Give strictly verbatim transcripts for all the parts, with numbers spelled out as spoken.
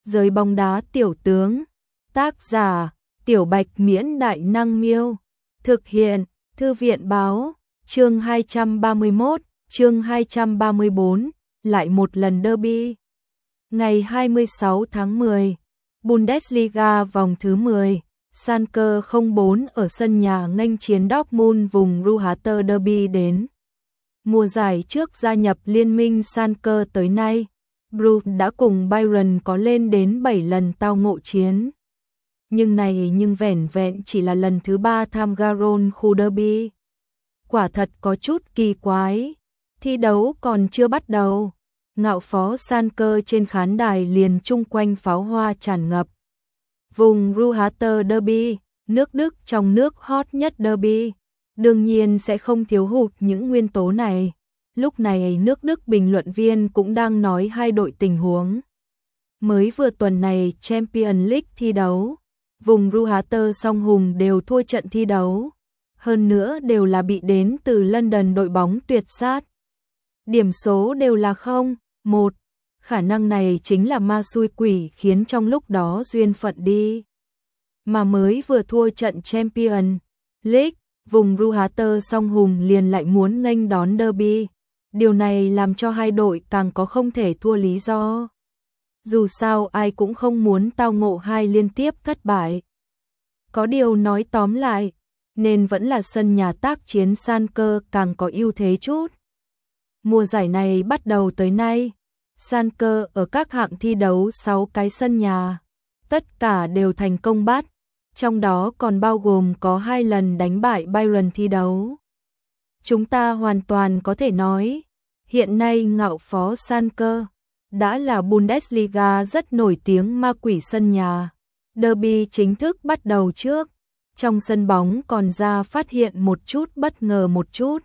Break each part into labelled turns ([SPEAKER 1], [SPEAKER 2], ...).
[SPEAKER 1] Giới bóng đá tiểu tướng. Tác giả: Tiểu Bạch Miễn Đại Năng Miêu. Thực hiện: Thư viện Báo. Chương hai trăm ba mươi mốt, chương hai trăm ba mươi bốn, lại một lần derby. Ngày hai mươi sáu tháng mười, Bundesliga vòng thứ mười, Schalke không bốn ở sân nhà nghênh chiến Dortmund vùng Ruhrter derby đến. Mùa giải trước gia nhập liên minh Schalke tới nay, Brugge đã cùng Bayern có lên đến bảy lần tao ngộ chiến. Nhưng này nhưng vẻn vẹn chỉ là lần thứ ba tham gia Rhône khu derby. Quả thật có chút kỳ quái. Thi đấu còn chưa bắt đầu, ngạo phó Schalke trên khán đài liền chung quanh pháo hoa tràn ngập. Vùng Ruhrter derby, nước Đức trong nước hot nhất derby, đương nhiên sẽ không thiếu hụt những nguyên tố này. Lúc này nước Đức bình luận viên cũng đang nói hai đội tình huống. Mới vừa tuần này Champions League thi đấu, vùng Ruhrter song hùng đều thua trận thi đấu. Hơn nữa đều là bị đến từ London đội bóng tuyệt sát. Điểm số đều là không, một. Khả năng này chính là ma xui quỷ khiến trong lúc đó duyên phận đi. Mà mới vừa thua trận Champions League, vùng Ruhrter song hùng liền lại muốn nghênh đón derby. Điều này làm cho hai đội càng có không thể thua lý do. Dù sao ai cũng không muốn tao ngộ hai liên tiếp thất bại. Có điều nói tóm lại, nên vẫn là sân nhà tác chiến Schalke càng có ưu thế chút. Mùa giải này bắt đầu tới nay, Schalke ở các hạng thi đấu sáu cái sân nhà, tất cả đều thành công bắt, trong đó còn bao gồm có hai lần đánh bại Bayern thi đấu. Chúng ta hoàn toàn có thể nói, hiện nay ngạo phó Schalke đã là Bundesliga rất nổi tiếng ma quỷ sân nhà. Derby chính thức bắt đầu trước, trong sân bóng còn ra phát hiện một chút bất ngờ một chút.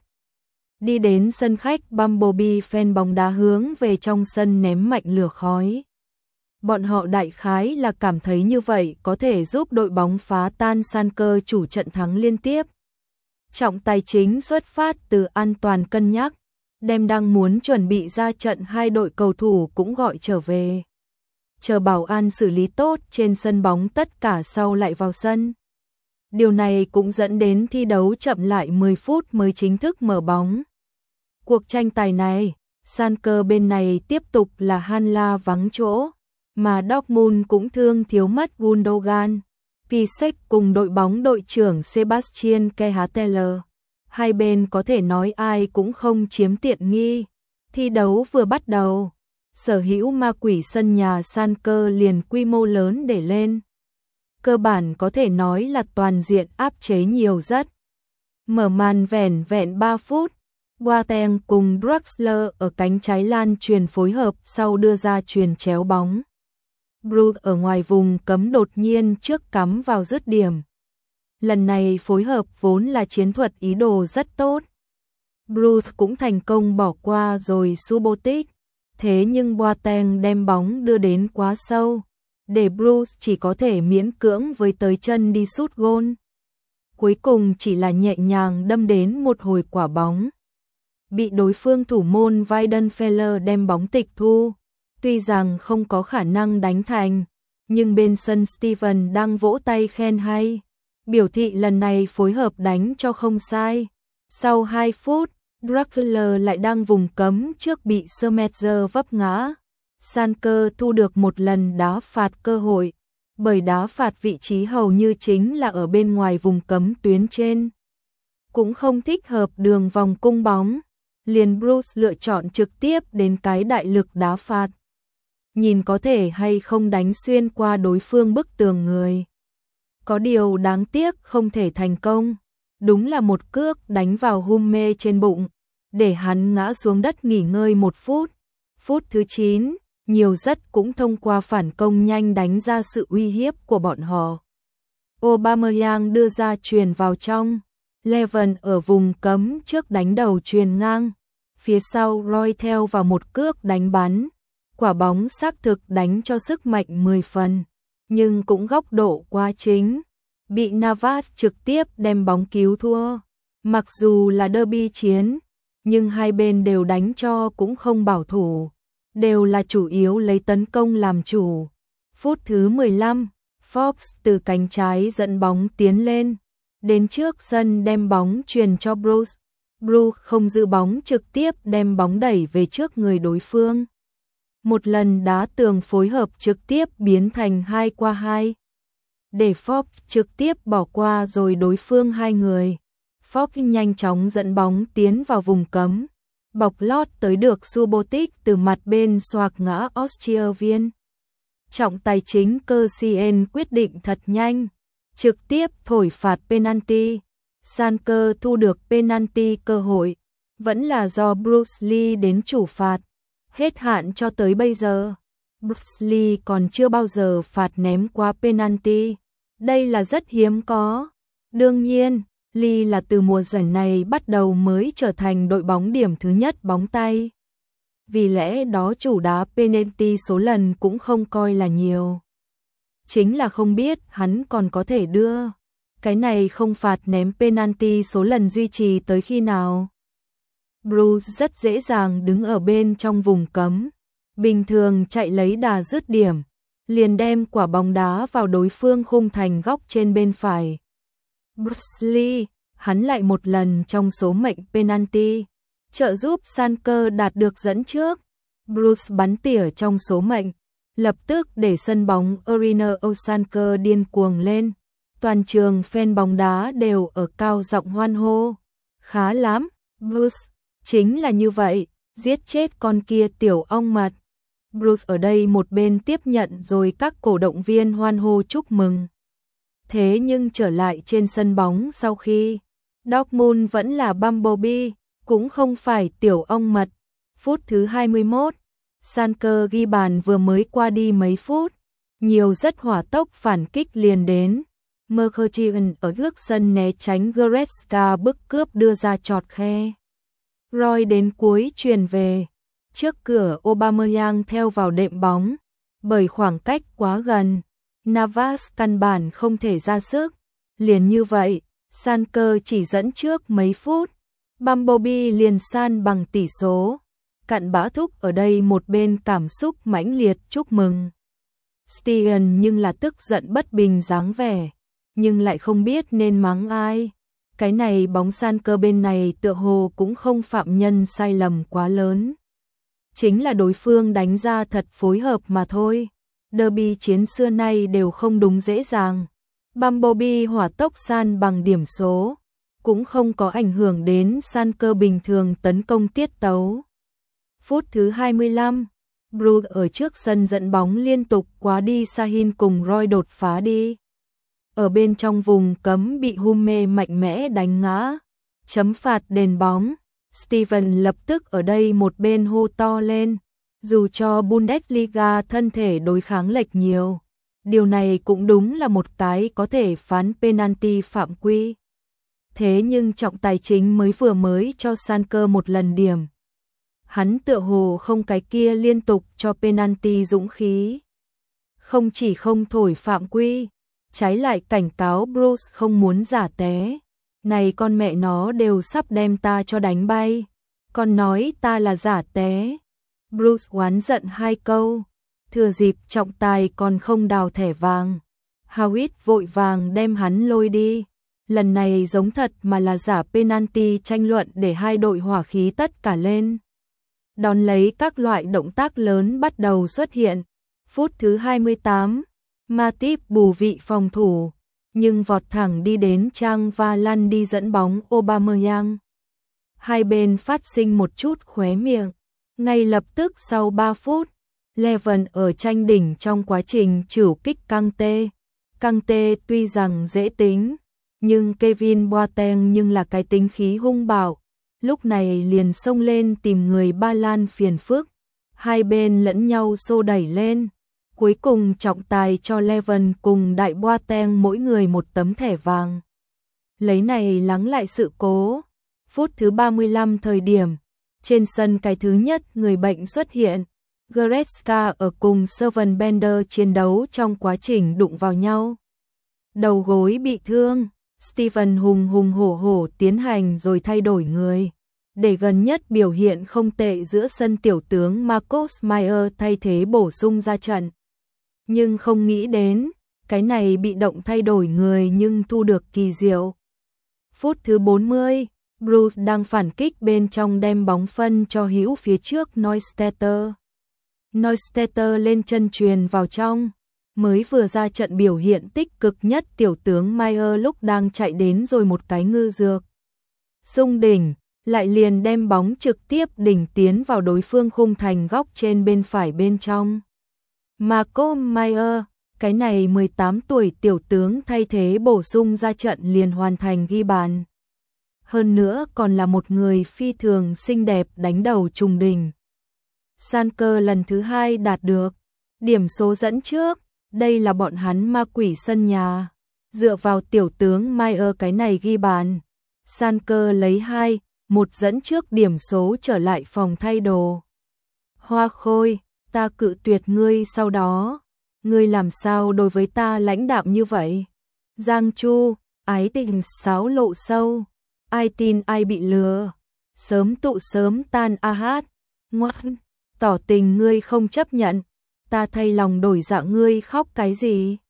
[SPEAKER 1] Đi đến sân khách Bumblebee fan bóng đá hướng về trong sân ném mạnh lửa khói. Bọn họ đại khái là cảm thấy như vậy có thể giúp đội bóng phá tan Schalke chủ trận thắng liên tiếp. Trọng tài chính xuất phát từ an toàn cân nhắc, đem đang muốn chuẩn bị ra trận hai đội cầu thủ cũng gọi trở về. Chờ bảo an xử lý tốt trên sân bóng tất cả sau lại vào sân. Điều này cũng dẫn đến thi đấu chậm lại mười phút mới chính thức mở bóng. Cuộc tranh tài này, Schalke bên này tiếp tục là Hanla vắng chỗ, mà Dortmund cũng thương thiếu mất Gundogan, Piszczek cùng đội bóng đội trưởng Sebastian Kehl. Hai bên có thể nói ai cũng không chiếm tiện nghi. Thi đấu vừa bắt đầu, sở hữu ma quỷ sân nhà Schalke liền quy mô lớn để lên. Cơ bản có thể nói là toàn diện áp chế nhiều rất. Mở màn vẻn vẹn ba phút, Boateng cùng Draxler ở cánh trái lan truyền phối hợp sau đưa ra truyền chéo bóng. Brugge ở ngoài vùng cấm đột nhiên trước cắm vào dứt điểm. Lần này phối hợp vốn là chiến thuật ý đồ rất tốt. Brugge cũng thành công bỏ qua rồi Subotic, thế nhưng Boateng đem bóng đưa đến quá sâu, để Brugge chỉ có thể miễn cưỡng với tới chân đi sút gôn. Cuối cùng chỉ là nhẹ nhàng đâm đến một hồi quả bóng. Bị đối phương thủ môn Weidenfeller đem bóng tịch thu. Tuy rằng không có khả năng đánh thành, nhưng bên sân Steven đang vỗ tay khen hay. Biểu thị lần này phối hợp đánh cho không sai. Sau hai phút, Draxler lại đang vùng cấm trước bị Schmetzer vấp ngã. Schalke thu được một lần đá phạt cơ hội, bởi đá phạt vị trí hầu như chính là ở bên ngoài vùng cấm tuyến trên. Cũng không thích hợp đường vòng cung bóng, liền Bruce lựa chọn trực tiếp đến cái đại lực đá phạt. Nhìn có thể hay không đánh xuyên qua đối phương bức tường người. Có điều đáng tiếc không thể thành công. Đúng là một cước đánh vào Hummels trên bụng, để hắn ngã xuống đất nghỉ ngơi một phút. Phút thứ chín, nhiều rất cũng thông qua phản công nhanh đánh ra sự uy hiếp của bọn họ. Aubameyang đưa ra chuyền vào trong. Leven ở vùng cấm trước đánh đầu chuyền ngang. Phía sau Roy theo vào một cước đánh bắn. Quả bóng xác thực đánh cho sức mạnh mười phần, nhưng cũng góc độ quá chính. Bị Navas trực tiếp đem bóng cứu thua. Mặc dù là derby chiến, nhưng hai bên đều đánh cho cũng không bảo thủ. Đều là chủ yếu lấy tấn công làm chủ. Phút thứ mười lăm, Forbes từ cánh trái dẫn bóng tiến lên, đến trước sân đem bóng truyền cho Bruce. Bruce không giữ bóng trực tiếp đem bóng đẩy về trước người đối phương. Một lần đá tường phối hợp trực tiếp biến thành hai qua hai. Để Forbes trực tiếp bỏ qua rồi đối phương hai người. Forbes nhanh chóng dẫn bóng tiến vào vùng cấm. Bọc lót tới được Subotic từ mặt bên xoạc ngã Austria viên. Trọng tài chính Kersien quyết định thật nhanh, trực tiếp thổi phạt penalty. Sanker thu được penalty cơ hội, vẫn là do Bruce Lee đến chủ phạt. Hết hạn cho tới bây giờ, Bruce Lee còn chưa bao giờ phạt ném qua penalty. Đây là rất hiếm có. Đương nhiên, Lee là từ mùa giải này bắt đầu mới trở thành đội bóng điểm thứ nhất bóng tay. Vì lẽ đó chủ đá penalty số lần cũng không coi là nhiều. Chính là không biết hắn còn có thể đưa cái này không phạt ném penalty số lần duy trì tới khi nào. Bruce rất dễ dàng đứng ở bên trong vùng cấm, bình thường chạy lấy đà dứt điểm, liền đem quả bóng đá vào đối phương khung thành góc trên bên phải. Bruce Lee, hắn lại một lần trong số mệnh penalty, trợ giúp Sanker đạt được dẫn trước. Bruce bắn tỉa trong số mệnh, lập tức để sân bóng Arena Osanker điên cuồng lên. Toàn trường fan bóng đá đều ở cao giọng hoan hô. Khá lắm, Bruce, chính là như vậy, giết chết con kia tiểu ong mật. Bruce ở đây một bên tiếp nhận rồi các cổ động viên hoan hô chúc mừng. Thế nhưng trở lại trên sân bóng sau khi Dortmund vẫn là Bumblebee, cũng không phải tiểu ong mật. Phút thứ hai mươi mốt, Sanker ghi bàn vừa mới qua đi mấy phút, nhiều rất hỏa tốc phản kích liền đến. Mkhitaryan ở trước sân né tránh Goretzka bức cướp đưa ra chọt khe. Roy đến cuối truyền về, trước cửa Aubameyang theo vào đệm bóng, bởi khoảng cách quá gần, Navas căn bản không thể ra sức. Liền như vậy, Sanker chỉ dẫn trước mấy phút, Bumblebee liền san bằng tỷ số. Cặn bã thúc ở đây một bên cảm xúc mãnh liệt chúc mừng Steven nhưng là tức giận bất bình dáng vẻ, nhưng lại không biết nên mắng ai. Cái này bóng Sanker bên này tựa hồ cũng không phạm nhân sai lầm quá lớn. Chính là đối phương đánh ra thật phối hợp mà thôi. Derby chiến xưa nay đều không đúng dễ dàng. Bumblebee hỏa tốc san bằng điểm số, cũng không có ảnh hưởng đến Sanker bình thường tấn công tiết tấu. Phút thứ hai mươi lăm, Bruce ở trước sân dẫn bóng liên tục quá đi Sahin cùng Roy đột phá đi. Ở bên trong vùng cấm bị Humme mạnh mẽ đánh ngã. Chấm phạt đền bóng. Steven lập tức ở đây một bên hô to lên. Dù cho Bundesliga thân thể đối kháng lệch nhiều, điều này cũng đúng là một cái có thể phán penalty phạm quy. Thế nhưng trọng tài chính mới vừa mới cho Sanker một lần điểm. Hắn tựa hồ không cái kia liên tục cho penalty dũng khí. Không chỉ không thổi phạm quy, trái lại cảnh cáo Bruce không muốn giả té. Này con mẹ nó đều sắp đem ta cho đánh bay, còn nói ta là giả té. Bruce oán giận hai câu, thừa dịp trọng tài còn không đào thẻ vàng. Howitt vội vàng đem hắn lôi đi. Lần này giống thật mà là giả penalty tranh luận để hai đội hỏa khí tất cả lên. Đón lấy các loại động tác lớn bắt đầu xuất hiện. Phút thứ hai mươi tám, Matip bù vị phòng thủ, nhưng vọt thẳng đi đến Trang và lăn đi dẫn bóng Aubameyang. Hai bên phát sinh một chút khóe miệng. Ngay lập tức sau ba phút, Leven ở tranh đỉnh trong quá trình trửu kích Kante. Kante tuy rằng dễ tính, nhưng Kevin Boateng nhưng là cái tính khí hung bạo. Lúc này liền xông lên tìm người Ba Lan phiền phức. Hai bên lẫn nhau xô đẩy lên. Cuối cùng trọng tài cho Leven cùng đại Boateng mỗi người một tấm thẻ vàng. Lấy này lắng lại sự cố. Phút thứ ba mươi lăm thời điểm, trên sân cái thứ nhất người bệnh xuất hiện. Goretzka ở cùng Servan Bender chiến đấu trong quá trình đụng vào nhau. Đầu gối bị thương, Steven hùng hùng hổ hổ tiến hành rồi thay đổi người. Để gần nhất biểu hiện không tệ giữa sân tiểu tướng Marcos Meyer thay thế bổ sung ra trận. Nhưng không nghĩ đến, cái này bị động thay đổi người nhưng thu được kỳ diệu. Phút thứ bốn mươi, Bruce đang phản kích bên trong đem bóng phân cho hữu phía trước Neustädter. Neustädter lên chân truyền vào trong, mới vừa ra trận biểu hiện tích cực nhất tiểu tướng Mayer lúc đang chạy đến rồi một cái ngư dược. Xung đỉnh, lại liền đem bóng trực tiếp đỉnh tiến vào đối phương khung thành góc trên bên phải bên trong. Marco Mayer, cái này mười tám tuổi tiểu tướng thay thế bổ sung ra trận liền hoàn thành ghi bàn. Hơn nữa còn là một người phi thường xinh đẹp đánh đầu trùng đỉnh. Schalke lần thứ hai đạt được điểm số dẫn trước, đây là bọn hắn ma quỷ sân nhà. Dựa vào tiểu tướng Mayer cái này ghi bàn, Schalke lấy hai một dẫn trước điểm số trở lại phòng thay đồ. Hoa Khôi, ta cự tuyệt ngươi sau đó. Ngươi làm sao đối với ta lãnh đạm như vậy? Giang Chu, ái tình sáo lộ sâu. Ai tin ai bị lừa. Sớm tụ sớm tan a hát. Ngoan, tỏ tình ngươi không chấp nhận. Ta thay lòng đổi dạ ngươi khóc cái gì?